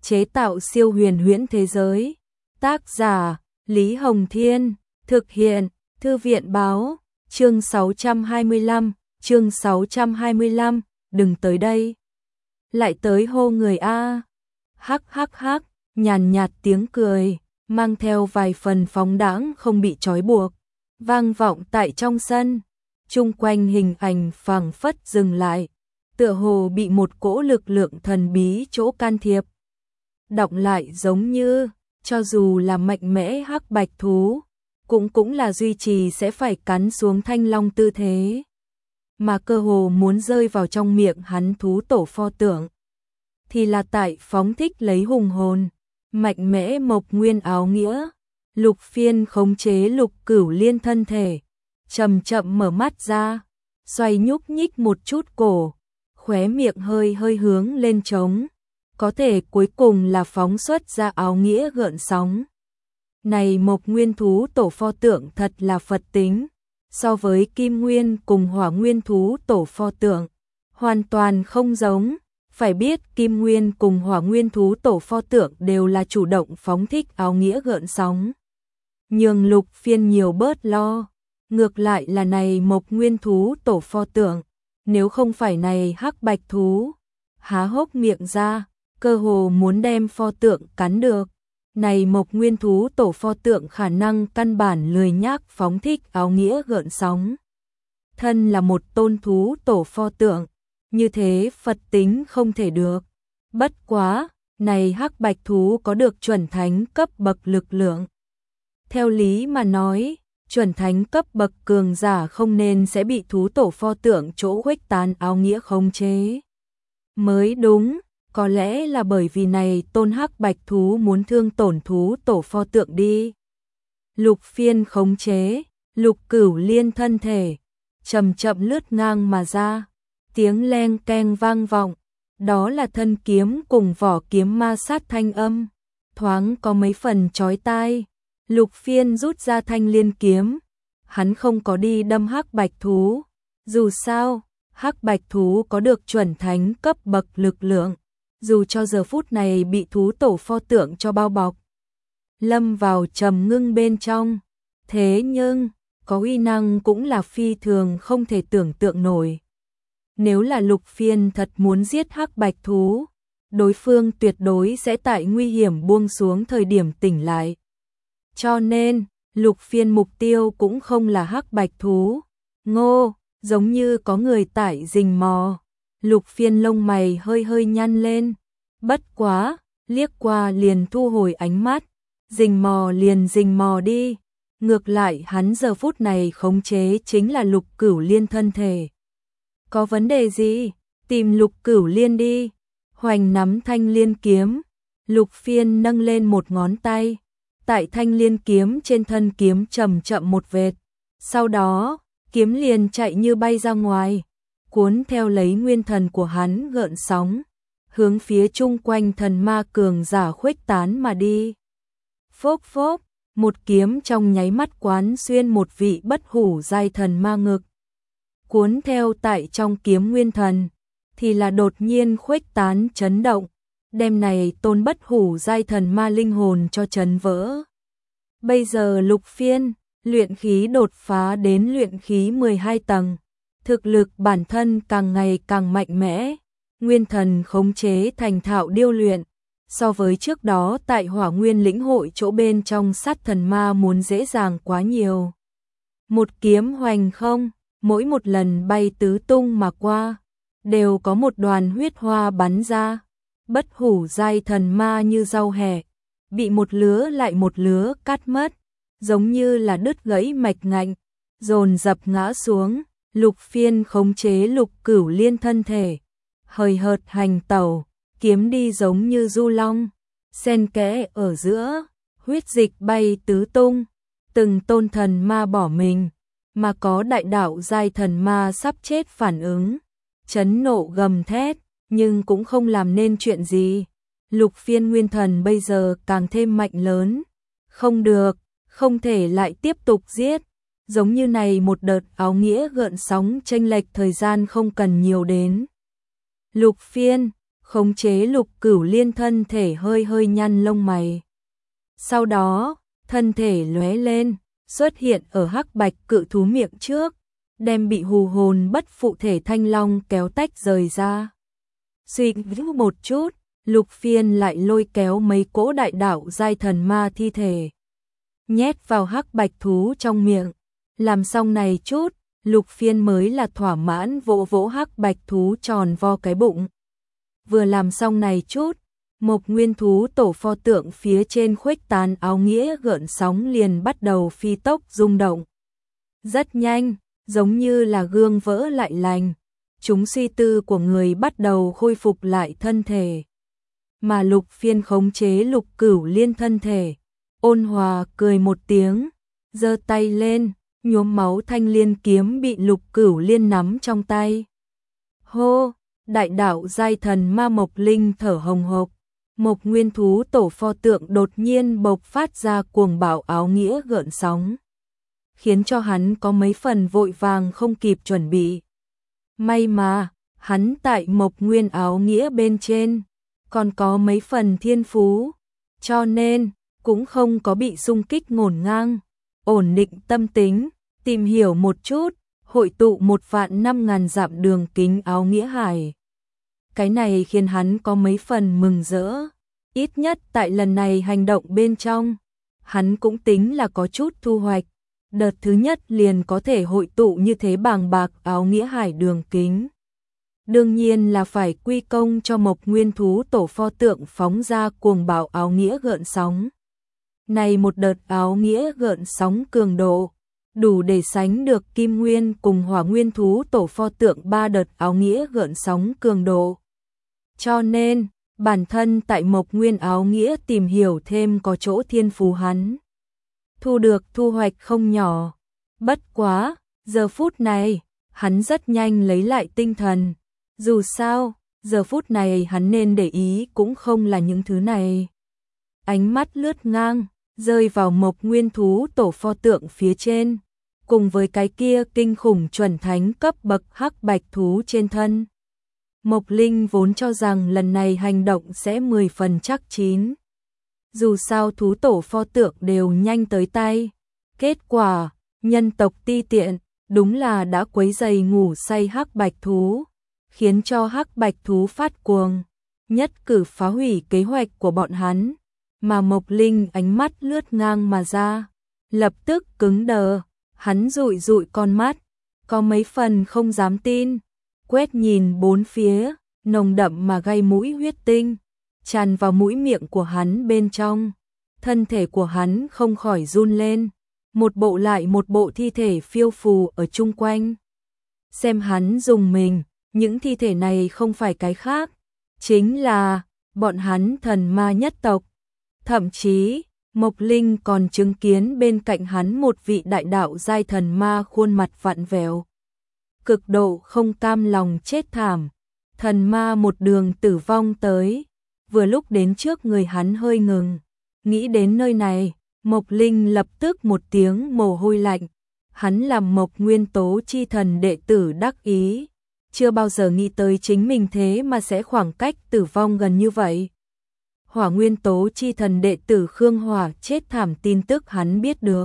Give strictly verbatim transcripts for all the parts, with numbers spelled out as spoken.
chế tạo siêu huyền huyễn thế giới. Tác giả, Lý Hồng Thiên, thực hiện, Thư viện Báo, chương sáu trăm hai mươi lăm, chương sáu trăm hai mươi lăm, đừng tới đây. Lại tới hô người a. Hắc hắc hắc, nhàn nhạt tiếng cười, mang theo vài phần phóng đãng không bị trói buộc, vang vọng tại trong sân. Chung quanh hình ảnh phảng phất dừng lại, tựa hồ bị một cỗ lực lượng thần bí chỗ can thiệp. Đọng lại giống như, cho dù là mạnh mẽ hắc bạch thú, cũng cũng là duy trì sẽ phải cắn xuống thanh long tư thế, mà cơ hồ muốn rơi vào trong miệng hắn thú tổ pho tượng. Thì là tại phóng thích lấy hùng hồn, mạnh mẽ mộc nguyên áo nghĩa, Lục Phiên khống chế Lục Cửu Liên thân thể, chậm chậm mở mắt ra, xoay nhúc nhích một chút cổ, khóe miệng hơi hơi hướng lên trống, có thể cuối cùng là phóng xuất ra áo nghĩa gợn sóng. Này mộc nguyên thú tổ pho tượng thật là Phật tính, so với kim nguyên cùng hỏa nguyên thú tổ pho tượng, hoàn toàn không giống. Phải biết kim nguyên cùng hỏa nguyên thú tổ pho tượng đều là chủ động phóng thích áo nghĩa gợn sóng, nhường Lục Phiên nhiều bớt lo. Ngược lại là này mộc nguyên thú tổ pho tượng, nếu không phải này hắc bạch thú, há hốc miệng ra, cơ hồ muốn đem pho tượng cắn được. Này mộc nguyên thú tổ pho tượng khả năng căn bản lười nhác phóng thích áo nghĩa gợn sóng. Thân là một tôn thú tổ pho tượng, như thế Phật tính không thể được. Bất quá, này hắc bạch thú có được chuẩn thánh cấp bậc lực lượng. Theo lý mà nói, chuẩn thánh cấp bậc cường giả không nên sẽ bị thú tổ pho tượng chỗ khuếch tán áo nghĩa khống chế. Mới đúng, có lẽ là bởi vì này tôn hắc bạch thú muốn thương tổn thú tổ pho tượng đi. Lục Phiên khống chế, Lục Cửu Liên thân thể, chậm chậm lướt ngang mà ra, tiếng leng keng vang vọng, đó là thân kiếm cùng vỏ kiếm ma sát thanh âm, thoáng có mấy phần chói tai. Lục Phiên rút ra thanh liên kiếm, hắn không có đi đâm hắc bạch thú, dù sao, hắc bạch thú có được chuẩn thánh cấp bậc lực lượng, dù cho giờ phút này bị thú tổ pho tượng cho bao bọc, lâm vào trầm ngưng bên trong, thế nhưng, có uy năng cũng là phi thường không thể tưởng tượng nổi. Nếu là Lục Phiên thật muốn giết hắc bạch thú, đối phương tuyệt đối sẽ tại nguy hiểm buông xuống thời điểm tỉnh lại. Cho nên, Lục Phiên mục tiêu cũng không là hắc bạch thú. Ngô, giống như có người tại rình mò. Lục Phiên lông mày hơi hơi nhăn lên. Bất quá, liếc qua liền thu hồi ánh mắt. Rình mò liền rình mò đi. Ngược lại hắn giờ phút này khống chế chính là Lục Cửu Liên thân thể. Có vấn đề gì? Tìm Lục Cửu Liên đi. Hoành nắm thanh liên kiếm. Lục Phiên nâng lên một ngón tay. Tại thanh liên kiếm trên thân kiếm chậm chậm một vệt. Sau đó, kiếm liền chạy như bay ra ngoài, cuốn theo lấy nguyên thần của hắn gợn sóng, hướng phía chung quanh thần ma cường giả khuếch tán mà đi. Phốc phốc, một kiếm trong nháy mắt quán xuyên một vị bất hủ giai thần ma ngực. Cuốn theo tại trong kiếm nguyên thần, thì là đột nhiên khuếch tán chấn động, đem này tôn bất hủ giai thần ma linh hồn cho chấn vỡ. Bây giờ Lục Phiên, luyện khí đột phá đến luyện khí mười hai tầng, thực lực bản thân càng ngày càng mạnh mẽ, nguyên thần khống chế thành thạo điêu luyện, so với trước đó tại Hỏa Nguyên lĩnh hội chỗ bên trong sát thần ma muốn dễ dàng quá nhiều. Một kiếm hoành không, mỗi một lần bay tứ tung mà qua, đều có một đoàn huyết hoa bắn ra, bất hủ giai thần ma như rau hẹ, bị một lứa lại một lứa cắt mất, giống như là đứt gãy mạch ngạnh, dồn dập ngã xuống. Lục Phiên khống chế Lục Cửu Liên thân thể, hời hợt hành tẩu, kiếm đi giống như du long, xen kẽ ở giữa, huyết dịch bay tứ tung, từng tôn thần ma bỏ mình, mà có đại đạo giai thần ma sắp chết phản ứng, chấn nộ gầm thét, nhưng cũng không làm nên chuyện gì. Lục Phiên nguyên thần bây giờ càng thêm mạnh lớn, không được, không thể lại tiếp tục giết, giống như này một đợt áo nghĩa gợn sóng chênh lệch thời gian không cần nhiều đến. Lục Phiên khống chế Lục Cửu Liên thân thể hơi hơi nhăn lông mày. Sau đó, thân thể lóe lên, xuất hiện ở hắc bạch cự thú miệng trước, đem bị hù hồn bất phụ thể thanh long kéo tách rời ra. Suy nghĩ một chút, Lục Phiên lại lôi kéo mấy cỗ đại đạo giai thần ma thi thể, nhét vào hắc bạch thú trong miệng. Làm xong này chút, Lục Phiên mới là thỏa mãn vỗ vỗ hắc bạch thú tròn vo cái bụng. Vừa làm xong này chút, Mộc Nguyên thú tổ pho tượng phía trên khuếch tán áo nghĩa gợn sóng liền bắt đầu phi tốc rung động. Rất nhanh, giống như là gương vỡ lại lành, chúng suy tư của người bắt đầu khôi phục lại thân thể. Mà Lục Phiên khống chế Lục Cửu Liên thân thể, ôn hòa cười một tiếng, giơ tay lên, nhuốm máu thanh liên kiếm bị Lục Cửu Liên nắm trong tay. Hô, đại đạo giai thần ma Mộc Linh thở hồng hộc, Mộc Nguyên thú tổ pho tượng đột nhiên bộc phát ra cuồng bạo áo nghĩa gợn sóng, khiến cho hắn có mấy phần vội vàng không kịp chuẩn bị. May mà, hắn tại Mộc Nguyên áo nghĩa bên trên, còn có mấy phần thiên phú, cho nên cũng không có bị xung kích ngổn ngang, ổn định tâm tính, tìm hiểu một chút, hội tụ một vạn năm ngàn dặm đường kính áo nghĩa hải. Cái này khiến hắn có mấy phần mừng rỡ, ít nhất tại lần này hành động bên trong, hắn cũng tính là có chút thu hoạch. Đợt thứ nhất liền có thể hội tụ như thế bàng bạc áo nghĩa hải đường kính. Đương nhiên là phải quy công cho Mộc Nguyên thú tổ pho tượng phóng ra cuồng bạo áo nghĩa gợn sóng. Này một đợt áo nghĩa gợn sóng cường độ, đủ để sánh được Kim Nguyên cùng Hỏa Nguyên thú tổ pho tượng ba đợt áo nghĩa gợn sóng cường độ. Cho nên, bản thân tại Mộc Nguyên áo nghĩa tìm hiểu thêm có chỗ thiên phú hắn. Thu được thu hoạch không nhỏ. Bất quá, giờ phút này, hắn rất nhanh lấy lại tinh thần. Dù sao, giờ phút này hắn nên để ý cũng không là những thứ này. Ánh mắt lướt ngang, rơi vào Mộc Nguyên thú tổ pho tượng phía trên, cùng với cái kia kinh khủng chuẩn thánh cấp bậc hắc bạch thú trên thân. Mộc Linh vốn cho rằng lần này hành động sẽ mười phần chắc chín. Dù sao thú tổ pho tượng đều nhanh tới tay. Kết quả, nhân tộc ti tiện, đúng là đã quấy giày ngủ say hắc bạch thú, khiến cho hắc bạch thú phát cuồng, nhất cử phá hủy kế hoạch của bọn hắn. Mà Mộc Linh ánh mắt lướt ngang mà ra, lập tức cứng đờ, hắn dụi dụi con mắt, có mấy phần không dám tin, quét nhìn bốn phía, nồng đậm mà gây mũi huyết tinh tràn vào mũi miệng của hắn bên trong, thân thể của hắn không khỏi run lên, một bộ lại một bộ thi thể phiêu phù ở chung quanh. Xem hắn dùng mình, những thi thể này không phải cái khác, chính là bọn hắn thần ma nhất tộc. Thậm chí, Mộc Linh còn chứng kiến bên cạnh hắn một vị đại đạo giai thần ma khuôn mặt vặn vẹo, cực độ không cam lòng chết thảm. Thần ma một đường tử vong tới, vừa lúc đến trước người hắn hơi ngừng. Nghĩ đến nơi này, Mộc Linh lập tức một tiếng mồ hôi lạnh. Hắn làm Mộc Nguyên tố chi thần đệ tử đắc ý, chưa bao giờ nghĩ tới chính mình thế mà sẽ khoảng cách tử vong gần như vậy. Hỏa Nguyên tố chi thần đệ tử Khương Hỏa chết thảm tin tức hắn biết được.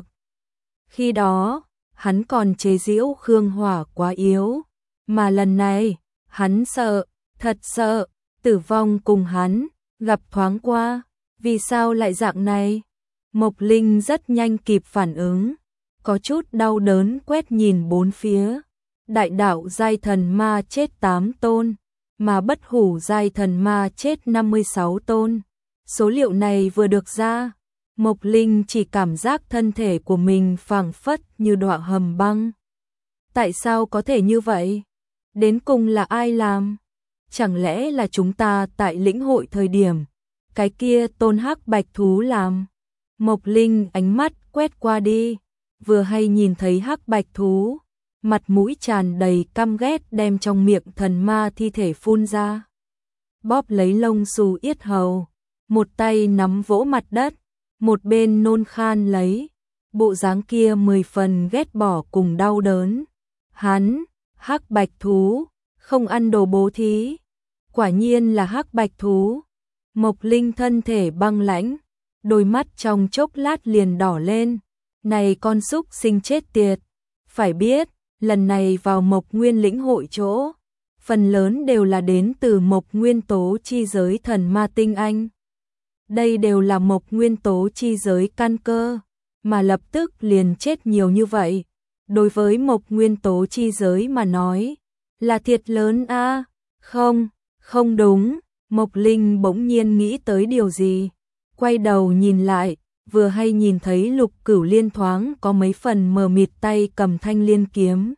Khi đó, hắn còn chế giễu Khương Hỏa quá yếu, mà lần này, hắn sợ, thật sợ, tử vong cùng hắn, gặp thoáng qua, vì sao lại dạng này? Mộc Linh rất nhanh kịp phản ứng, có chút đau đớn quét nhìn bốn phía. Đại đạo giai thần ma chết tám tôn, mà bất hủ giai thần ma chết năm mươi sáu tôn. Số liệu này vừa được ra, Mộc Linh chỉ cảm giác thân thể của mình phảng phất như đọa hầm băng. Tại sao có thể như vậy? Đến cùng là ai làm? Chẳng lẽ là chúng ta tại lĩnh hội thời điểm, cái kia tôn hắc bạch thú làm? Mộc Linh ánh mắt quét qua đi, vừa hay nhìn thấy hắc bạch thú, mặt mũi tràn đầy căm ghét đem trong miệng thần ma thi thể phun ra. Bóp lấy lông xù yết hầu, một tay nắm vỗ mặt đất, một bên nôn khan lấy, bộ dáng kia mười phần ghét bỏ cùng đau đớn. Hắn, hắc bạch thú, không ăn đồ bố thí. quả nhiên là hắc bạch thú. Mộc Linh thân thể băng lãnh, đôi mắt trong chốc lát liền đỏ lên. Này con súc sinh chết tiệt, phải biết, lần này vào Mộc Nguyên lĩnh hội chỗ, phần lớn đều là đến từ Mộc Nguyên tố chi giới thần ma tinh anh. Đây đều là Mộc Nguyên tố chi giới căn cơ, mà lập tức liền chết nhiều như vậy. Đối với Mộc Nguyên tố chi giới mà nói, là thiệt lớn a. À? Không, không đúng, Mộc Linh bỗng nhiên nghĩ tới điều gì, quay đầu nhìn lại, vừa hay nhìn thấy Lục Cửu Liên thoáng có mấy phần mờ mịt tay cầm thanh liên kiếm.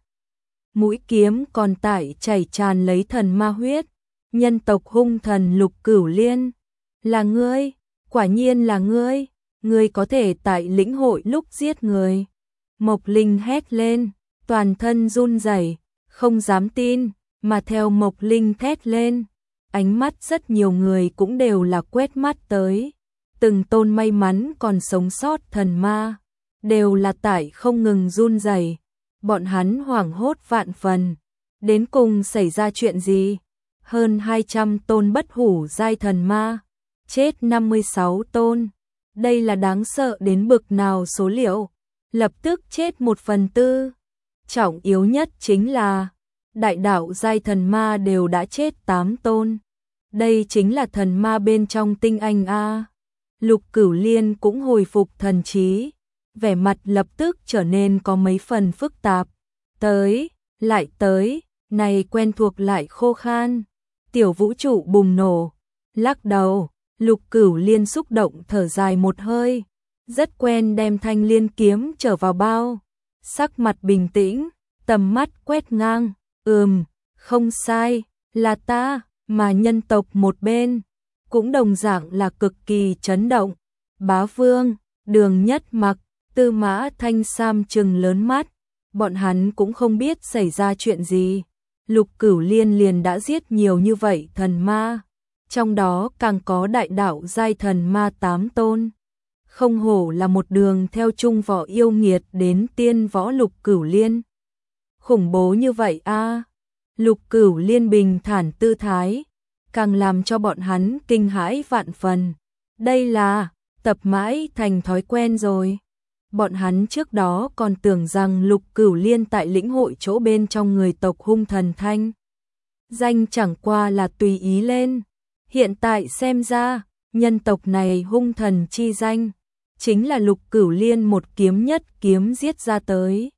Mũi kiếm còn tại chảy tràn lấy thần ma huyết, nhân tộc hung thần Lục Cửu Liên, là ngươi, quả nhiên là ngươi, ngươi có thể tại lĩnh hội lúc giết người. Mộc Linh hét lên, toàn thân run rẩy, không dám tin, mà theo Mộc Linh thét lên, ánh mắt rất nhiều người cũng đều là quét mắt tới. Từng tôn may mắn còn sống sót thần ma, đều là tại không ngừng run rẩy. Bọn hắn hoảng hốt vạn phần. Đến cùng xảy ra chuyện gì? Hơn hai trăm tôn bất hủ giai thần ma, chết năm mươi sáu tôn. Đây là đáng sợ đến bực nào số liệu? Lập tức chết một phần tư. Trọng yếu nhất chính là đại đạo giai thần ma đều đã chết tám tôn. Đây chính là thần ma bên trong tinh anh a. Lục Cửu Liên cũng hồi phục thần trí, vẻ mặt lập tức trở nên có mấy phần phức tạp. Tới, lại tới, này quen thuộc lại khô khan. Tiểu vũ trụ bùng nổ, lắc đầu, Lục Cửu Liên xúc động thở dài một hơi, rất quen đem thanh liên kiếm trở vào bao. Sắc mặt bình tĩnh, tầm mắt quét ngang, ừm, không sai, là ta, mà nhân tộc một bên cũng đồng dạng là cực kỳ chấn động. Bá Vương, Đường Nhất Mặc, Tư Mã Thanh Sam trừng lớn mắt, bọn hắn cũng không biết xảy ra chuyện gì. Lục Cửu Liên liền đã giết nhiều như vậy thần ma, trong đó càng có đại đạo giai thần ma tám tôn. Không hổ là một đường theo trung võ yêu nghiệt đến tiên võ. Lục Cửu Liên khủng bố như vậy a. À. Lục Cửu Liên bình thản tư thái, càng làm cho bọn hắn kinh hãi vạn phần. Đây là tập mãi thành thói quen rồi. Bọn hắn trước đó còn tưởng rằng Lục Cửu Liên tại lĩnh hội chỗ bên trong người tộc hung thần thanh danh chẳng qua là tùy ý lên. Hiện tại xem ra, nhân tộc này hung thần chi danh, chính là Lục Cửu Liên một kiếm nhất kiếm giết ra tới.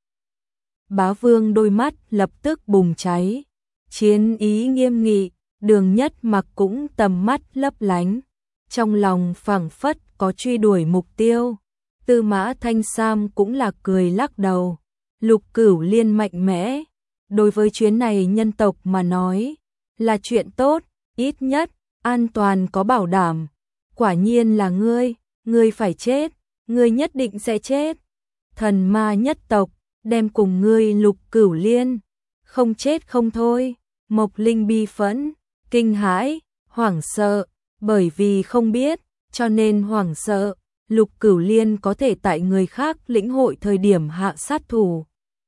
Bá Vương đôi mắt lập tức bùng cháy, chiến ý nghiêm nghị. Đường Nhất Mặc cũng tầm mắt lấp lánh, trong lòng phảng phất có truy đuổi mục tiêu. Tư Mã Thanh Sam cũng là cười lắc đầu. Lục Cửu Liên mạnh mẽ, đối với chuyến này nhân tộc mà nói là chuyện tốt, ít nhất an toàn có bảo đảm. Quả nhiên là ngươi, ngươi phải chết, ngươi nhất định sẽ chết. Thần ma nhất tộc đem cùng ngươi Lục Cửu Liên, không chết không thôi. Mộc Linh bi phẫn, kinh hãi, hoảng sợ, bởi vì không biết, cho nên hoảng sợ. Lục Cửu Liên có thể tại người khác lĩnh hội thời điểm hạ sát thủ.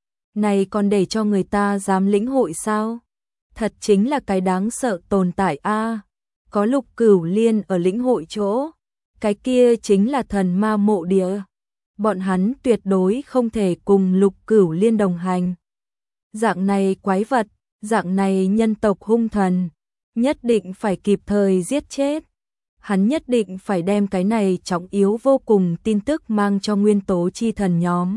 Này còn để cho người ta dám lĩnh hội sao? Thật chính là cái đáng sợ tồn tại a. À, có Lục Cửu Liên ở lĩnh hội chỗ, cái kia chính là thần ma mộ địa. Bọn hắn tuyệt đối không thể cùng Lục Cửu Liên đồng hành. Dạng này quái vật, dạng này nhân tộc hung thần, nhất định phải kịp thời giết chết. Hắn nhất định phải đem cái này trọng yếu vô cùng tin tức mang cho nguyên tố chi thần nhóm.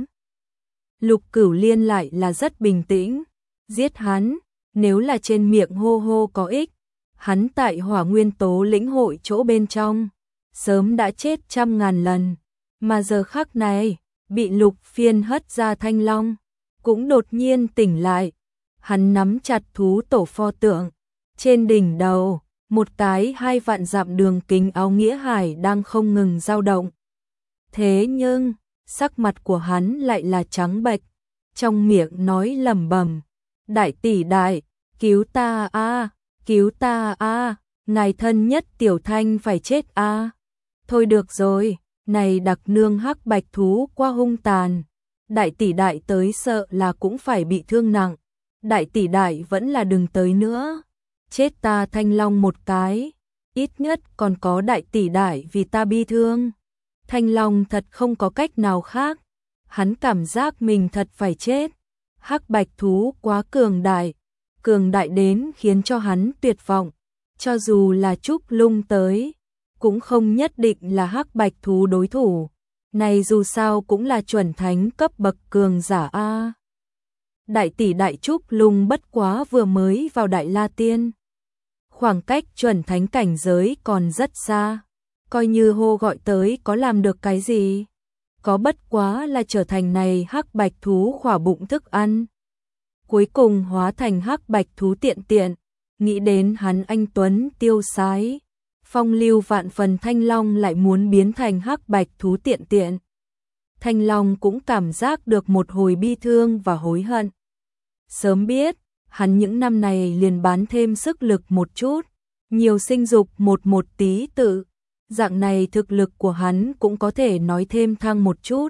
Lục Cửu Liên lại là rất bình tĩnh, giết hắn, nếu là trên miệng hô hô có ích, hắn tại hỏa nguyên tố lĩnh hội chỗ bên trong, sớm đã chết trăm ngàn lần, mà giờ khắc này, bị Lục Phiên hất ra thanh long, cũng đột nhiên tỉnh lại. Hắn nắm chặt thú tổ pho tượng, trên đỉnh đầu, một cái hai vạn dặm đường kính áo nghĩa hải đang không ngừng dao động. Thế nhưng, sắc mặt của hắn lại là trắng bệch, trong miệng nói lẩm bẩm, đại tỷ đại, cứu ta a, cứu ta a, ngài thân nhất Tiểu Thanh phải chết a. Thôi được rồi, này đặc nương hắc bạch thú qua hung tàn, đại tỷ đại tới sợ là cũng phải bị thương nặng. Đại tỷ đại vẫn là đừng tới nữa. chết ta Thanh Long một cái, ít nhất còn có đại tỷ đại vì ta bi thương. Thanh Long thật không có cách nào khác, hắn cảm giác mình thật phải chết. Hắc bạch thú quá cường đại, cường đại đến khiến cho hắn tuyệt vọng, cho dù là Trúc Lung tới, cũng không nhất định là hắc bạch thú đối thủ. Này dù sao cũng là chuẩn thánh cấp bậc cường giả a. Đại tỷ đại Trúc Lung bất quá vừa mới vào Đại La Tiên, khoảng cách chuẩn thánh cảnh giới còn rất xa, coi như hô gọi tới có làm được cái gì, có bất quá là trở thành này hắc bạch thú khỏa bụng thức ăn. Cuối cùng hóa thành hắc bạch thú tiện tiện, nghĩ đến hắn anh tuấn tiêu sái, phong lưu vạn phần Thanh Long lại muốn biến thành hắc bạch thú tiện tiện. Thanh Long cũng cảm giác được một hồi bi thương và hối hận. Sớm biết, hắn những năm này liền bán thêm sức lực một chút, nhiều sinh dục một một tí tự, dạng này thực lực của hắn cũng có thể nói thêm thăng một chút.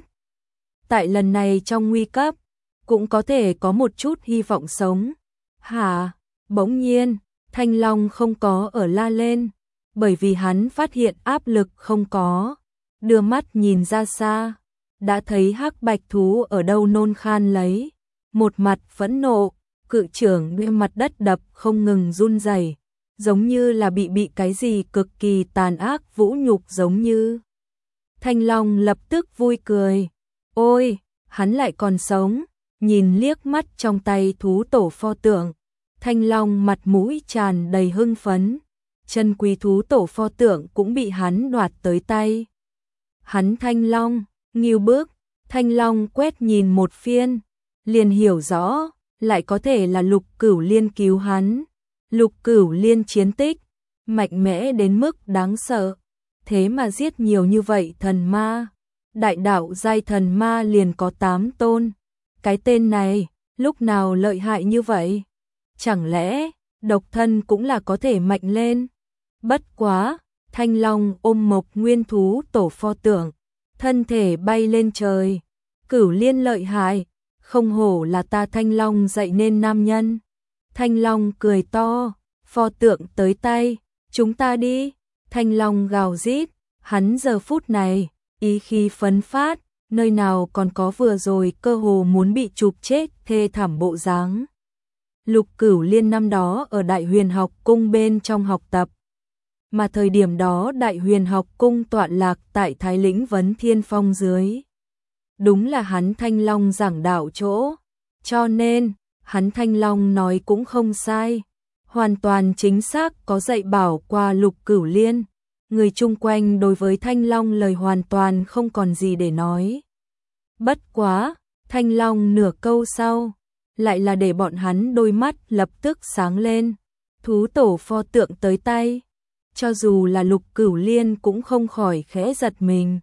Tại lần này trong nguy cấp, cũng có thể có một chút hy vọng sống. Hả? Bỗng nhiên, Thanh Long không có ở la lên, bởi vì hắn phát hiện áp lực không có, đưa mắt nhìn ra xa, đã thấy hắc bạch thú ở đâu nôn khan lấy, một mặt phẫn nộ, cự trưởng đưa mặt đất đập không ngừng run rẩy, giống như là bị bị cái gì cực kỳ tàn ác vũ nhục giống như. Thanh Long lập tức vui cười, ôi, hắn lại còn sống, nhìn liếc mắt trong tay thú tổ pho tượng, Thanh Long mặt mũi tràn đầy hưng phấn, chân quý thú tổ pho tượng cũng bị hắn đoạt tới tay. Hắn Thanh Long, nghiêu bước, Thanh Long quét nhìn một phiên, liền hiểu rõ, lại có thể là Lục Cửu Liên cứu hắn. Lục Cửu Liên chiến tích, mạnh mẽ đến mức đáng sợ, thế mà giết nhiều như vậy thần ma, đại đạo giai thần ma liền có tám tôn. Cái tên này, lúc nào lợi hại như vậy? Chẳng lẽ, độc thân cũng là có thể mạnh lên? Bất quá, Thanh Long ôm Mộc Nguyên thú tổ pho tượng, thân thể bay lên trời. Cửu Liên lợi hại, không hổ là ta Thanh Long dạy nên nam nhân. Thanh Long cười to, pho tượng tới tay, chúng ta đi. Thanh Long gào rít, hắn giờ phút này, ý khí phấn phát, nơi nào còn có vừa rồi cơ hồ muốn bị chụp chết thê thảm bộ dáng. Lục Cửu Liên năm đó ở Đại Huyền học cung bên trong học tập, mà thời điểm đó Đại Huyền học cung tọa lạc tại Thái Lĩnh Vấn Thiên Phong dưới. Đúng là hắn Thanh Long giảng đạo chỗ, cho nên, hắn Thanh Long nói cũng không sai, hoàn toàn chính xác có dạy bảo qua Lục Cửu Liên. Người chung quanh đối với Thanh Long lời hoàn toàn không còn gì để nói. Bất quá, Thanh Long nửa câu sau, lại là để bọn hắn đôi mắt lập tức sáng lên, thú tổ pho tượng tới tay, cho dù là Lục Cửu Liên cũng không khỏi khẽ giật mình.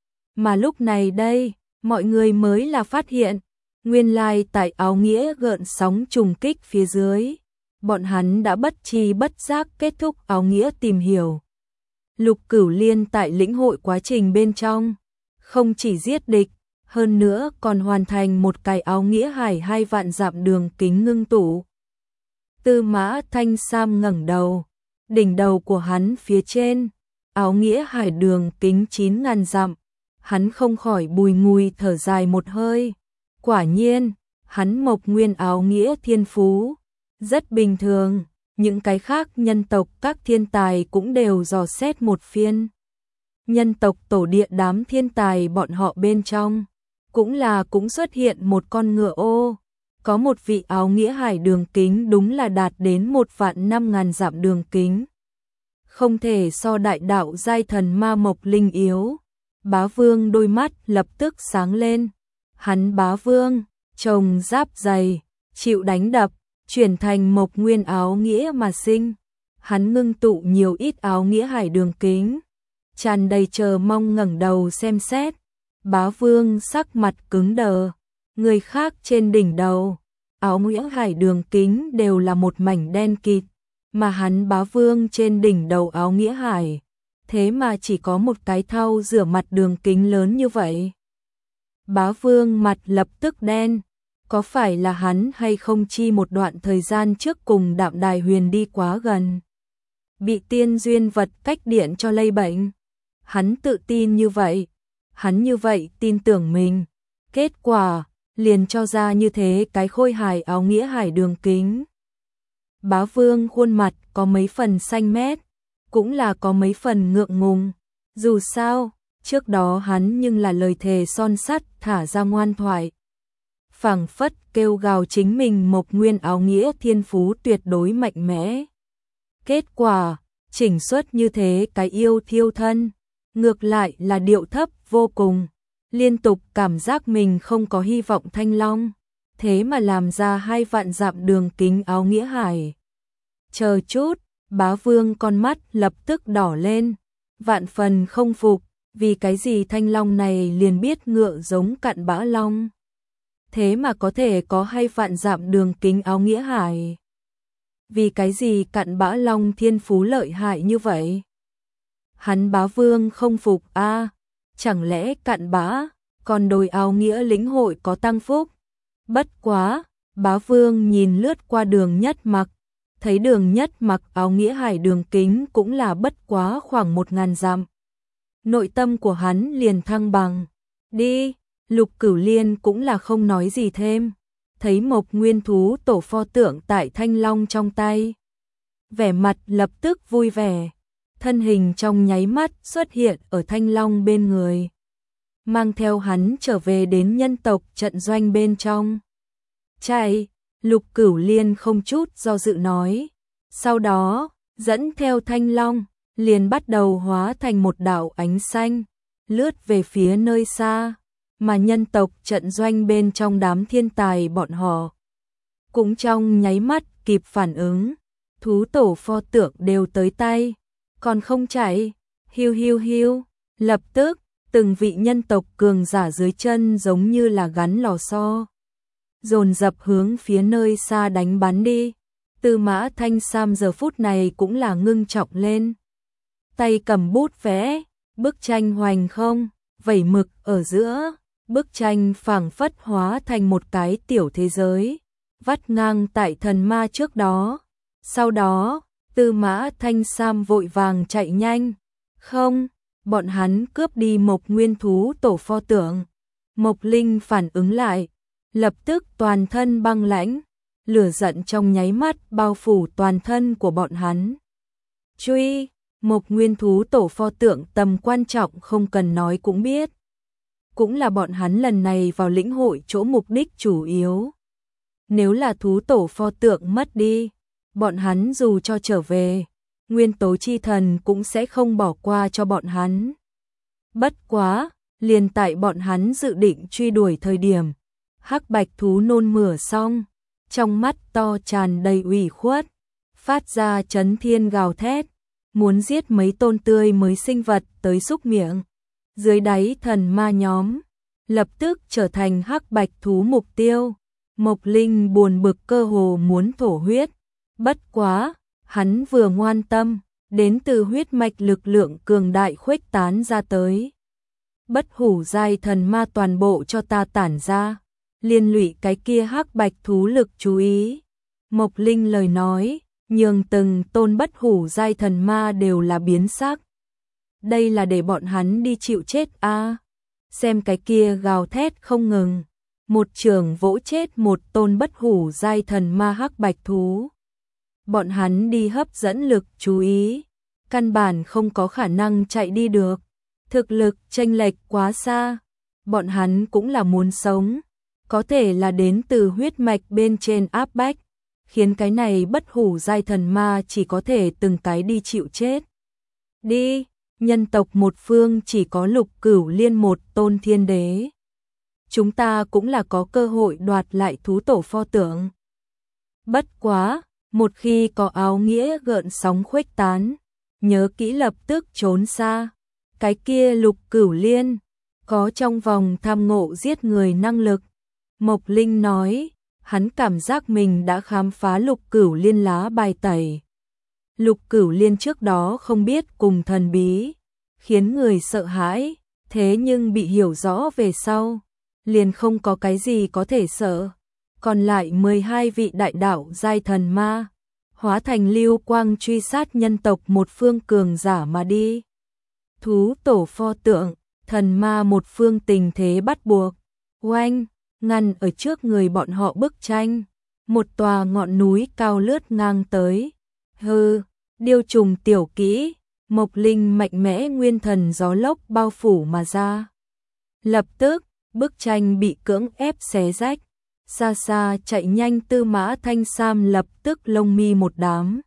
Mà lúc này đây, mọi người mới là phát hiện, nguyên lai tại áo nghĩa gợn sóng trùng kích phía dưới, bọn hắn đã bất tri bất giác kết thúc áo nghĩa tìm hiểu. Lục Cửu Liên tại lĩnh hội quá trình bên trong, không chỉ giết địch, hơn nữa còn hoàn thành một cái áo nghĩa hải hai vạn dặm đường kính ngưng tụ. Tư Mã Thanh Sam ngẩng đầu, đỉnh đầu của hắn phía trên, áo nghĩa hải đường kính chín ngàn dặm, hắn không khỏi bùi ngùi thở dài một hơi. Quả nhiên, hắn Mộc Nguyên áo nghĩa thiên phú, rất bình thường. Những cái khác nhân tộc các thiên tài cũng đều dò xét một phiên. Nhân tộc tổ địa đám thiên tài bọn họ bên trong, cũng là cũng xuất hiện một con ngựa ô. Có một vị áo nghĩa hải đường kính đúng là đạt đến một vạn năm ngàn dặm đường kính. Không thể so đại đạo giai thần ma Mộc Linh yếu. Bá Vương đôi mắt lập tức sáng lên. Hắn Bá Vương, trồng giáp dày, chịu đánh đập, chuyển thành Mộc Nguyên áo nghĩa mà sinh. Hắn ngưng tụ nhiều ít áo nghĩa hải đường kính, tràn đầy chờ mong ngẩng đầu xem xét. Bá Vương sắc mặt cứng đờ, người khác trên đỉnh đầu, áo nghĩa hải đường kính đều là một mảnh đen kịt, mà hắn Bá Vương trên đỉnh đầu áo nghĩa hải, thế mà chỉ có một cái thau rửa mặt đường kính lớn như vậy. Bá Vương mặt lập tức đen, có phải là hắn hay không chi một đoạn thời gian trước cùng Đạm Đài Huyền đi quá gần, bị tiên duyên vật cách điện cho lây bệnh. Hắn tự tin như vậy, hắn như vậy tin tưởng mình, kết quả liền cho ra như thế cái khôi hài áo nghĩa hải đường kính. Bá Vương khuôn mặt có mấy phần xanh mét, cũng là có mấy phần ngượng ngùng, dù sao, trước đó hắn nhưng là lời thề son sắt thả ra ngoan thoại. Phảng phất kêu gào chính mình Mộc Nguyên áo nghĩa thiên phú tuyệt đối mạnh mẽ. Kết quả, chỉnh xuất như thế cái yêu thiêu thân, ngược lại là điệu thấp vô cùng, liên tục cảm giác mình không có hy vọng thanh long, thế mà làm ra hai vạn dặm đường kính áo nghĩa hải. Chờ chút, Bá Vương con mắt lập tức đỏ lên, vạn phần không phục, vì cái gì thanh long này liền biết ngựa giống cặn bã long. Thế mà có thể có hai vạn dặm đường kính áo nghĩa hải. Vì cái gì cặn bã long thiên phú lợi hại như vậy? Hắn Bá Vương không phục a, à, chẳng lẽ cặn bã, còn đôi áo nghĩa lĩnh hội có tăng phúc? Bất quá, Bá Vương nhìn lướt qua Đường Nhất Mặc, thấy Đường Nhất Mặc áo nghĩa hải đường kính cũng là bất quá khoảng một ngàn dặm. Nội tâm của hắn liền thăng bằng. Đi, Lục Cửu Liên cũng là không nói gì thêm, thấy Mộc Nguyên thú tổ pho tượng tại thanh long trong tay, vẻ mặt lập tức vui vẻ, thân hình trong nháy mắt xuất hiện ở thanh long bên người, mang theo hắn trở về đến nhân tộc trận doanh bên trong. Chạy, Lục Cửu Liên không chút do dự nói, sau đó dẫn theo thanh long liền bắt đầu hóa thành một đạo ánh xanh, lướt về phía nơi xa, mà nhân tộc trận doanh bên trong đám thiên tài bọn họ cũng trong nháy mắt kịp phản ứng, thú tổ pho tượng đều tới tay, còn không chạy, hiu hiu hiu, lập tức, từng vị nhân tộc cường giả dưới chân giống như là gắn lò xo, dồn dập hướng phía nơi xa đánh bắn đi. Tư Mã Thanh Sam giờ phút này cũng là ngưng trọng lên, tay cầm bút vẽ, bức tranh hoành không, vẩy mực ở giữa, bức tranh phảng phất hóa thành một cái tiểu thế giới, vắt ngang tại thần ma trước đó. Sau đó, Tư Mã Thanh Sam vội vàng chạy nhanh, không, bọn hắn cướp đi Mộc Nguyên thú tổ pho tượng. Mộc Linh phản ứng lại, lập tức toàn thân băng lãnh, lửa giận trong nháy mắt bao phủ toàn thân của bọn hắn. Truy, Mộc Nguyên thú tổ pho tượng tầm quan trọng không cần nói cũng biết. Cũng là bọn hắn lần này vào lĩnh hội chỗ mục đích chủ yếu. Nếu là thú tổ pho tượng mất đi, bọn hắn dù cho trở về, Nguyên tố chi thần cũng sẽ không bỏ qua cho bọn hắn. Bất quá, liền tại bọn hắn dự định truy đuổi thời điểm, hắc bạch thú nôn mửa xong, trong mắt to tràn đầy ủy khuất, phát ra chấn thiên gào thét, muốn giết mấy tôn tươi mới sinh vật tới xúc miệng. Dưới đáy thần ma nhóm, lập tức trở thành hắc bạch thú mục tiêu. Mộc Linh buồn bực cơ hồ muốn thổ huyết. Bất quá, hắn vừa ngoan tâm, đến từ huyết mạch lực lượng cường đại khuếch tán ra tới. Bất hủ giai thần ma toàn bộ cho ta tản ra, liên lụy cái kia hắc bạch thú lực chú ý. Mộc Linh lời nói, nhường từng tôn bất hủ giai thần ma đều là biến sắc. Đây là để bọn hắn đi chịu chết a. À, xem cái kia gào thét không ngừng, một trường vỗ chết một tôn bất hủ giai thần ma hắc bạch thú. Bọn hắn đi hấp dẫn lực chú ý, căn bản không có khả năng chạy đi được. Thực lực chênh lệch quá xa, bọn hắn cũng là muốn sống, có thể là đến từ huyết mạch bên trên áp bách, khiến cái này bất hủ giai thần ma chỉ có thể từng cái đi chịu chết. Đi, nhân tộc một phương chỉ có Lục Cửu Liên một tôn thiên đế. Chúng ta cũng là có cơ hội đoạt lại thú tổ pho tượng. Bất quá, một khi có áo nghĩa gợn sóng khuếch tán, nhớ kỹ lập tức trốn xa. Cái kia Lục Cửu Liên, có trong vòng tham ngộ giết người năng lực. Mộc Linh nói, hắn cảm giác mình đã khám phá Lục Cửu Liên lá bài tẩy. Lục Cửu Liên trước đó không biết cùng thần bí, khiến người sợ hãi, thế nhưng bị hiểu rõ về sau, liền không có cái gì có thể sợ. còn lại mười hai vị đại đạo giai thần ma, hóa thành lưu quang truy sát nhân tộc một phương cường giả mà đi. Thú tổ pho tượng, thần ma một phương tình thế bắt buộc, oanh, ngăn ở trước người bọn họ bức tranh, một tòa ngọn núi cao lướt ngang tới. Hừ, điêu trùng tiểu kỹ, mộc linh mạnh mẽ nguyên thần gió lốc bao phủ mà ra. Lập tức, bức tranh bị cưỡng ép xé rách, xa xa chạy nhanh Tư Mã Thanh Sam lập tức lông mi một đám.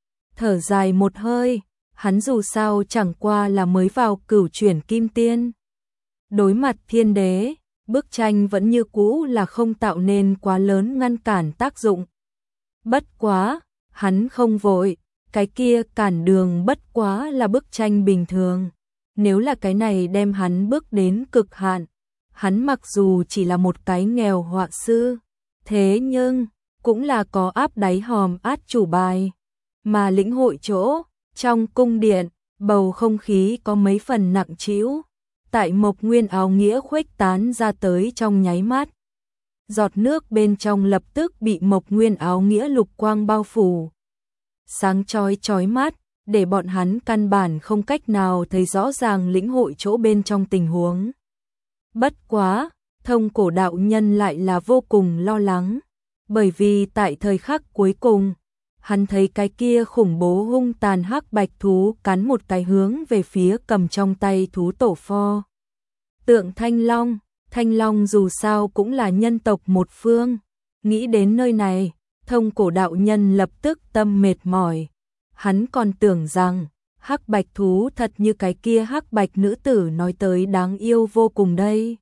Thở dài một hơi, hắn dù sao chẳng qua là mới vào cửu chuyển kim tiên. Đối mặt thiên đế, bức tranh vẫn như cũ là không tạo nên quá lớn ngăn cản tác dụng. Bất quá, hắn không vội, cái kia cản đường bất quá là bức tranh bình thường. Nếu là cái này đem hắn bước đến cực hạn, hắn mặc dù chỉ là một cái nghèo họa sư, thế nhưng cũng là có áp đáy hòm át chủ bài. Mà lĩnh hội chỗ, trong cung điện, bầu không khí có mấy phần nặng trĩu. Tại Mộc Nguyên áo nghĩa khuếch tán ra tới trong nháy mắt. Giọt nước bên trong lập tức bị Mộc Nguyên áo nghĩa lục quang bao phủ. Sáng chói chói mắt, để bọn hắn căn bản không cách nào thấy rõ ràng lĩnh hội chỗ bên trong tình huống. Bất quá, Thông Cổ đạo nhân lại là vô cùng lo lắng, bởi vì tại thời khắc cuối cùng, hắn thấy cái kia khủng bố hung tàn hắc bạch thú cắn một cái hướng về phía cầm trong tay thú tổ pho tượng Thanh Long. Thanh Long dù sao cũng là nhân tộc một phương. Nghĩ đến nơi này, Thông Cổ đạo nhân lập tức tâm mệt mỏi. Hắn còn tưởng rằng hắc bạch thú thật như cái kia hắc bạch nữ tử nói tới đáng yêu vô cùng đây.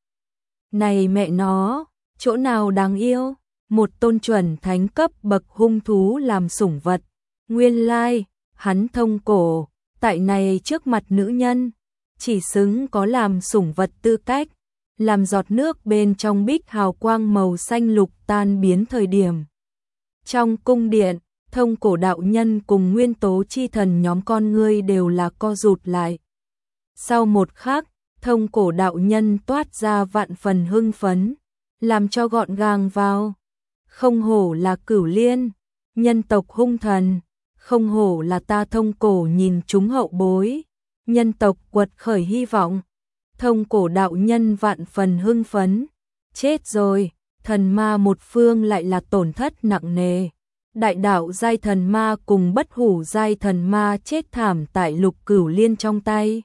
Này mẹ nó, chỗ nào đáng yêu? Một tôn chuẩn thánh cấp bậc hung thú làm sủng vật. Nguyên lai, hắn Thông Cổ, tại này trước mặt nữ nhân, chỉ xứng có làm sủng vật tư cách. Làm giọt nước bên trong bích hào quang màu xanh lục tan biến thời điểm. Trong cung điện, Thông Cổ đạo nhân cùng nguyên tố chi thần nhóm con ngươi đều là co rụt lại. Sau một khắc, Thông Cổ đạo nhân toát ra vạn phần hưng phấn, làm cho gọn gàng vào. Không hổ là Cửu Liên, nhân tộc hung thần, không hổ là ta Thông Cổ nhìn chúng hậu bối, nhân tộc quật khởi hy vọng. Thông Cổ đạo nhân vạn phần hưng phấn, chết rồi, thần ma một phương lại là tổn thất nặng nề. Đại đạo giai thần ma cùng bất hủ giai thần ma chết thảm tại Lục Cửu Liên trong tay.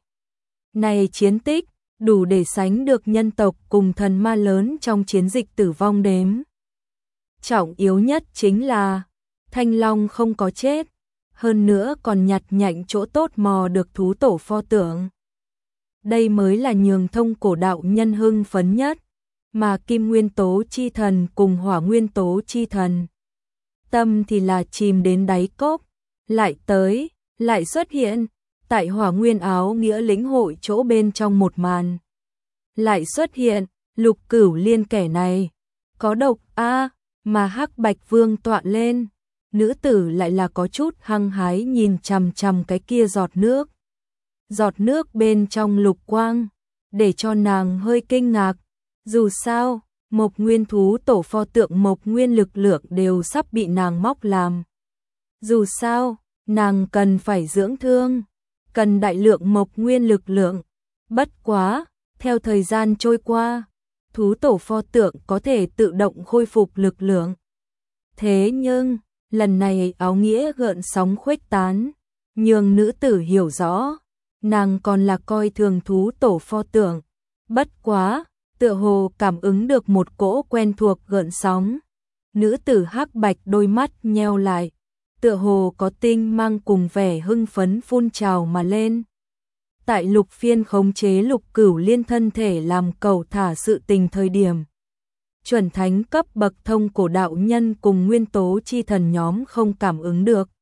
Này chiến tích, đủ để sánh được nhân tộc cùng thần ma lớn trong chiến dịch tử vong đếm. Trọng yếu nhất chính là, Thanh Long không có chết, hơn nữa còn nhặt nhạnh chỗ tốt mò được thú tổ pho tượng. Đây mới là nhường Thông Cổ đạo nhân hưng phấn nhất, mà Kim Nguyên Tố chi thần cùng Hỏa Nguyên Tố chi thần. Tâm thì là chìm đến đáy cốc, lại tới, lại xuất hiện, tại Hỏa Nguyên áo nghĩa lĩnh hội chỗ bên trong một màn. Lại xuất hiện, Lục Cửu Liên kẻ này, có độc a mà hắc bạch vương tọa lên, nữ tử lại là có chút hăng hái nhìn chằm chằm cái kia giọt nước. Giọt nước bên trong lục quang, để cho nàng hơi kinh ngạc. Dù sao, Mộc Nguyên thú tổ pho tượng Mộc Nguyên lực lượng đều sắp bị nàng móc làm. Dù sao, nàng cần phải dưỡng thương, cần đại lượng Mộc Nguyên lực lượng. Bất quá, theo thời gian trôi qua, thú tổ pho tượng có thể tự động khôi phục lực lượng. Thế nhưng, lần này áo nghĩa gợn sóng khuếch tán, nhường nữ tử hiểu rõ. Nàng còn là coi thường thú tổ pho tượng. Bất quá, tựa hồ cảm ứng được một cỗ quen thuộc gợn sóng. Nữ tử hắc bạch đôi mắt nheo lại, tựa hồ có tinh mang cùng vẻ hưng phấn phun trào mà lên. Tại Lục Phiên khống chế Lục Cửu Liên thân thể làm cầu thả sự tình thời điểm. Chuẩn thánh cấp bậc Thông Cổ đạo nhân cùng nguyên tố chi thần nhóm không cảm ứng được.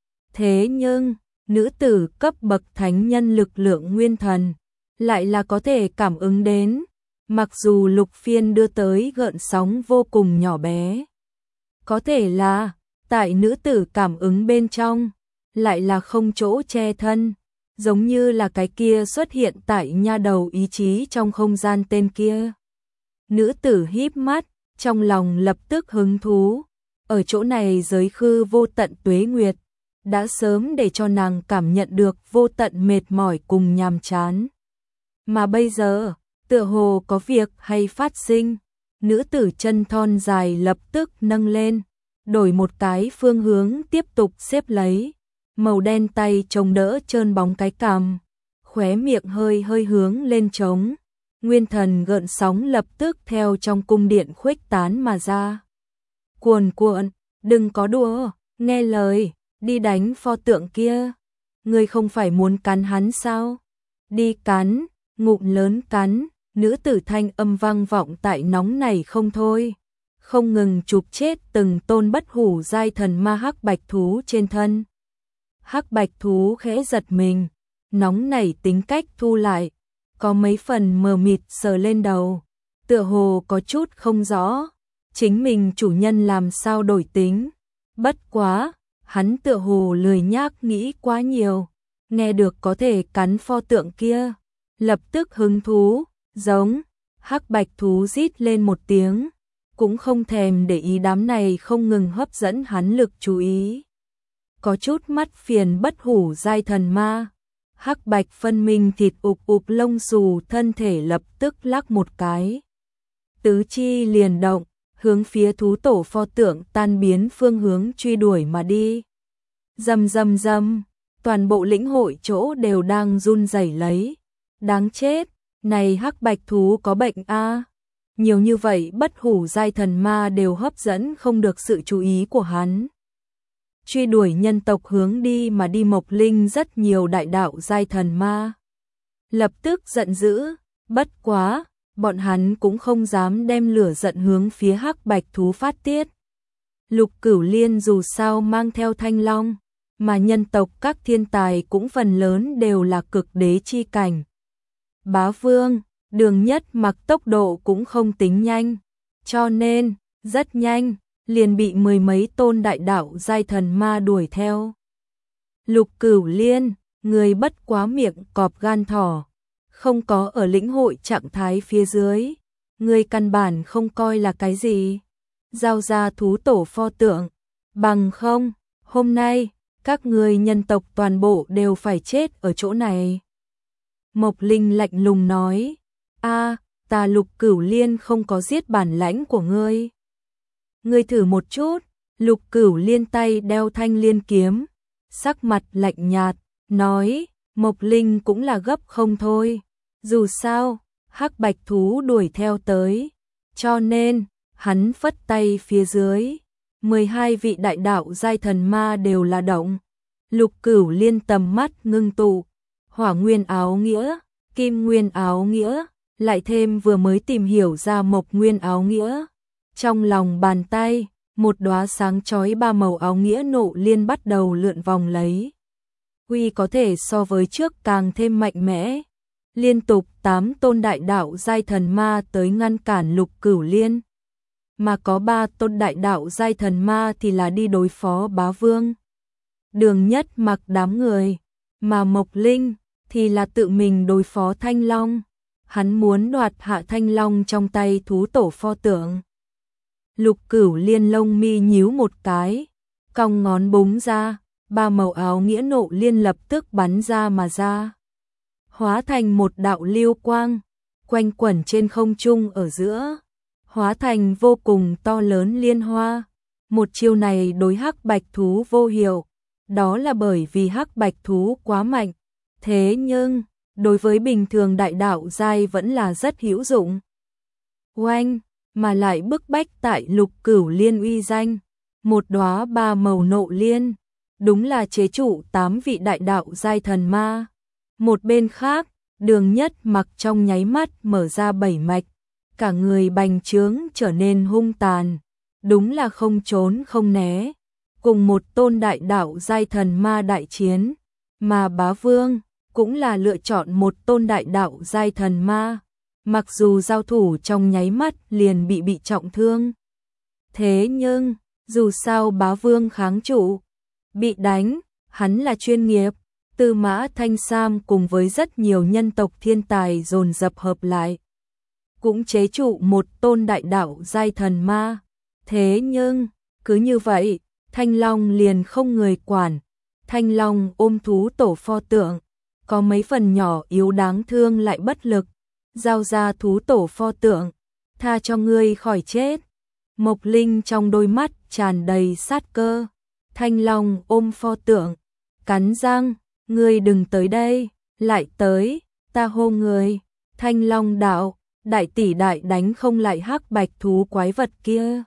Thế nhưng, nữ tử cấp bậc thánh nhân lực lượng nguyên thần, lại là có thể cảm ứng đến, mặc dù Lục Phiên đưa tới gợn sóng vô cùng nhỏ bé. Có thể là, tại nữ tử cảm ứng bên trong, lại là không chỗ che thân, giống như là cái kia xuất hiện tại nha đầu ý chí trong không gian tên kia. Nữ tử híp mắt, trong lòng lập tức hứng thú. Ở chỗ này giới khư vô tận tuế nguyệt, đã sớm để cho nàng cảm nhận được vô tận mệt mỏi cùng nhàm chán. Mà bây giờ, tựa hồ có việc hay phát sinh, nữ tử chân thon dài lập tức nâng lên, đổi một cái phương hướng tiếp tục xếp lấy, màu đen tay chống đỡ trơn bóng cái cằm, khóe miệng hơi hơi hướng lên trống, nguyên thần gợn sóng lập tức theo trong cung điện khuếch tán mà ra. Cuồn cuộn, đừng có đùa, nghe lời, đi đánh pho tượng kia. Ngươi không phải muốn cắn hắn sao? Đi cắn, ngụm lớn cắn, nữ tử thanh âm vang vọng tại nóng này không thôi. Không ngừng chụp chết từng tôn bất hủ giai thần ma hắc bạch thú trên thân. Hắc bạch thú khẽ giật mình, nóng nảy tính cách thu lại, có mấy phần mờ mịt sờ lên đầu, tựa hồ có chút không rõ, chính mình chủ nhân làm sao đổi tính. Bất quá, hắn tựa hồ lười nhác nghĩ quá nhiều, nghe được có thể cắn pho tượng kia, lập tức hứng thú, giống, hắc bạch thú rít lên một tiếng, cũng không thèm để ý đám này không ngừng hấp dẫn hắn lực chú ý. Có chút mắt phiền bất hủ giai thần ma, hắc bạch phân minh thịt ục ục lông xù thân thể lập tức lắc một cái. Tứ chi liền động, hướng phía thú tổ pho tượng tan biến phương hướng truy đuổi mà đi. Rầm rầm rầm, toàn bộ lĩnh hội chỗ đều đang run rẩy lấy. Đáng chết, này hắc bạch thú có bệnh a. Nhiều như vậy bất hủ giai thần ma đều hấp dẫn không được sự chú ý của hắn. Truy đuổi nhân tộc hướng đi mà đi Mộc Linh rất nhiều đại đạo giai thần ma. Lập tức giận dữ, bất quá, bọn hắn cũng không dám đem lửa giận hướng phía hắc bạch thú phát tiết. Lục Cửu Liên dù sao mang theo thanh long, mà nhân tộc các thiên tài cũng phần lớn đều là cực đế chi cảnh. Bá Vương, Đường Nhất Mặc tốc độ cũng không tính nhanh, cho nên, rất nhanh, liền bị mười mấy tôn đại đạo giai thần ma đuổi theo. Lục Cửu Liên, người bất quá miệng cọp gan thỏ, không có ở lĩnh hội trạng thái phía dưới, người căn bản không coi là cái gì. Giao ra thú tổ pho tượng, bằng không, hôm nay, các người nhân tộc toàn bộ đều phải chết ở chỗ này. Mộc Linh lạnh lùng nói, a, ta Lục Cửu Liên không có giết bản lãnh của ngươi. Ngươi thử một chút. Lục Cửu Liên tay đeo thanh liên kiếm, sắc mặt lạnh nhạt, nói, Mộc Linh cũng là gấp không thôi. Dù sao, hắc bạch thú đuổi theo tới, cho nên, hắn phất tay phía dưới, mười hai vị đại đạo giai thần ma đều là động. Lục Cửu Liên tầm mắt ngưng tụ, hỏa nguyên áo nghĩa, kim nguyên áo nghĩa, lại thêm vừa mới tìm hiểu ra mộc nguyên áo nghĩa. Trong lòng bàn tay, một đóa sáng chói ba màu áo nghĩa nộ liên bắt đầu lượn vòng lấy. Uy có thể so với trước càng thêm mạnh mẽ. Liên tục tám tôn đại đạo giai thần ma tới ngăn cản Lục Cửu Liên. Mà có ba tôn đại đạo giai thần ma thì là đi đối phó Bá Vương. Đường Nhất Mặc đám người, mà Mộc Linh thì là tự mình đối phó Thanh Long. Hắn muốn đoạt hạ Thanh Long trong tay thú tổ pho tượng. Lục Cửu Liên lông mi nhíu một cái, cong ngón búng ra, ba màu áo nghĩa nộ liên lập tức bắn ra mà ra. Hóa thành một đạo lưu quang, quanh quẩn trên không trung ở giữa, hóa thành vô cùng to lớn liên hoa. Một chiêu này đối hắc bạch thú vô hiệu, đó là bởi vì hắc bạch thú quá mạnh, thế nhưng, đối với bình thường đại đạo giai vẫn là rất hữu dụng. Oanh, mà lại bức bách tại Lục Cửu Liên uy danh, một đóa ba màu nộ liên, đúng là chế trụ tám vị đại đạo giai thần ma. Một bên khác, Đường Nhất Mặc trong nháy mắt mở ra bảy mạch, cả người bành trướng trở nên hung tàn, đúng là không trốn không né, cùng một tôn đại đạo giai thần ma đại chiến, mà Bá Vương cũng là lựa chọn một tôn đại đạo giai thần ma, mặc dù giao thủ trong nháy mắt liền bị bị trọng thương. Thế nhưng, dù sao Bá Vương kháng trụ, bị đánh, hắn là chuyên nghiệp. Tư Mã Thanh Sam cùng với rất nhiều nhân tộc thiên tài dồn dập hợp lại. cũng chế trụ một tôn đại đạo giai thần ma. Thế nhưng, cứ như vậy, Thanh Long liền không người quản. Thanh Long ôm thú tổ pho tượng, có mấy phần nhỏ yếu đáng thương lại bất lực, giao ra thú tổ pho tượng, tha cho ngươi khỏi chết. Mộc Linh trong đôi mắt tràn đầy sát cơ. Thanh Long ôm pho tượng, cắn răng, ngươi đừng tới đây, lại tới, ta hô người. Thanh Long đạo, đại tỷ đại đánh không lại hắc bạch thú quái vật kia.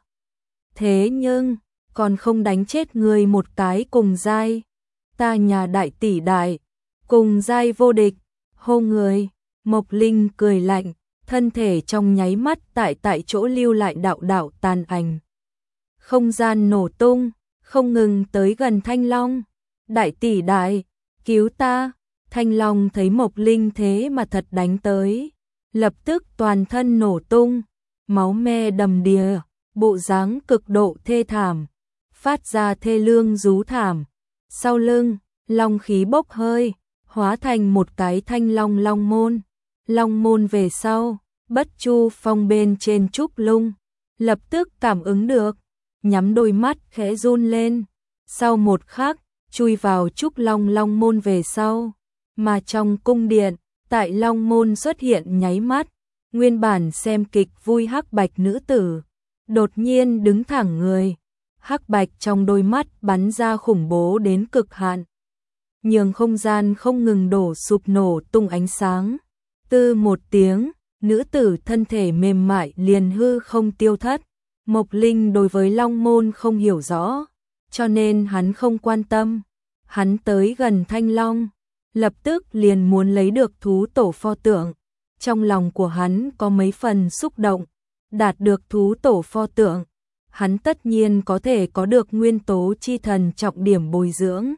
Thế nhưng, còn không đánh chết người một cái cùng giai. Ta nhà đại tỷ đại, cùng giai vô địch, hô người. Mộc Linh cười lạnh, thân thể trong nháy mắt tại tại chỗ lưu lại đạo đạo tàn ảnh. Không gian nổ tung, không ngừng tới gần Thanh Long. Đại tỷ đại, cứu ta. Thanh Long thấy Mộc Linh thế mà thật đánh tới, lập tức toàn thân nổ tung, máu me đầm đìa, bộ dáng cực độ thê thảm, phát ra thê lương rú thảm. Sau lưng, long khí bốc hơi, hóa thành một cái thanh long long môn. Long môn về sau, Bất Chu Phong bên trên trúc lung, lập tức cảm ứng được, nhắm đôi mắt khẽ run lên. Sau một khắc, chui vào trúc long long môn về sau. Mà trong cung điện, tại long môn xuất hiện nháy mắt, nguyên bản xem kịch vui hắc bạch nữ tử, đột nhiên đứng thẳng người. Hắc bạch trong đôi mắt bắn ra khủng bố đến cực hạn, nhường không gian không ngừng đổ sụp nổ tung ánh sáng. Tư một tiếng, nữ tử thân thể mềm mại liền hư không tiêu thất. Mộc Linh đối với long môn không hiểu rõ, cho nên hắn không quan tâm. Hắn tới gần Thanh Long, lập tức liền muốn lấy được thú tổ pho tượng. Trong lòng của hắn có mấy phần xúc động, đạt được thú tổ pho tượng, hắn tất nhiên có thể có được nguyên tố chi thần trọng điểm bồi dưỡng.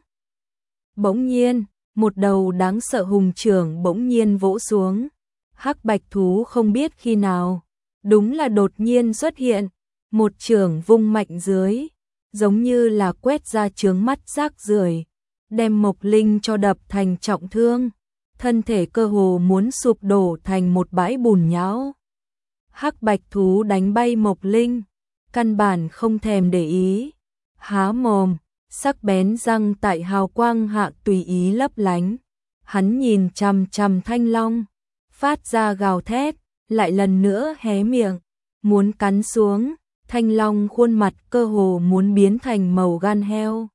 Bỗng nhiên, một đầu đáng sợ hùng trưởng bỗng nhiên vỗ xuống. Hắc bạch thú không biết khi nào, đúng là đột nhiên xuất hiện, một trưởng vung mạnh dưới, giống như là quét ra chướng mắt rác rưởi, đem Mộc Linh cho đập thành trọng thương, thân thể cơ hồ muốn sụp đổ thành một bãi bùn nhão. Hắc bạch thú đánh bay Mộc Linh, căn bản không thèm để ý, há mồm, sắc bén răng tại hào quang hạ tùy ý lấp lánh. Hắn nhìn chằm chằm Thanh Long, phát ra gào thét, lại lần nữa hé miệng, muốn cắn xuống. Thanh Long khuôn mặt cơ hồ muốn biến thành màu gan heo.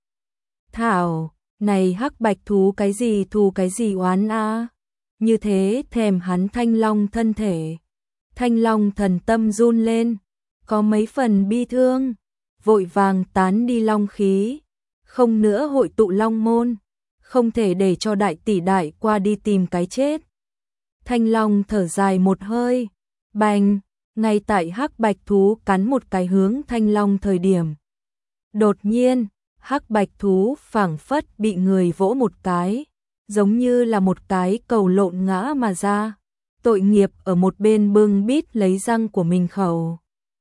Thảo, này hắc bạch thú cái gì thù cái gì oán a, như thế thèm hắn Thanh Long thân thể. Thanh Long thần tâm run lên, có mấy phần bi thương, vội vàng tán đi long khí, không nữa hội tụ long môn, không thể để cho đại tỷ đại qua đi tìm cái chết. Thanh Long thở dài một hơi, bành, ngay tại hắc bạch thú cắn một cái hướng Thanh Long thời điểm. Đột nhiên, hắc bạch thú phảng phất bị người vỗ một cái, giống như là một cái cầu lộn ngã mà ra. Tội nghiệp ở một bên bưng bít lấy răng của mình khẩu.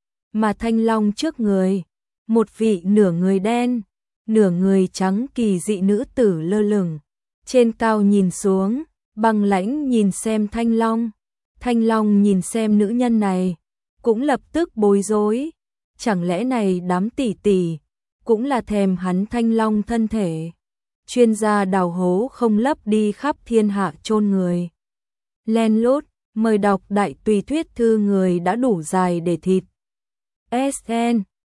Mà Thanh Long trước người, một vị nửa người đen, nửa người trắng kỳ dị nữ tử lơ lửng, trên cao nhìn xuống, băng lãnh nhìn xem Thanh Long. Thanh Long nhìn xem nữ nhân này, cũng lập tức bối rối, chẳng lẽ này đám tỷ tỷ cũng là thèm hắn Thanh Long thân thể. Chuyên gia đào hố không lấp đi khắp thiên hạ chôn người. Len lút, mời đọc đại tùy thuyết thư người đã đủ dài để thịt. ét en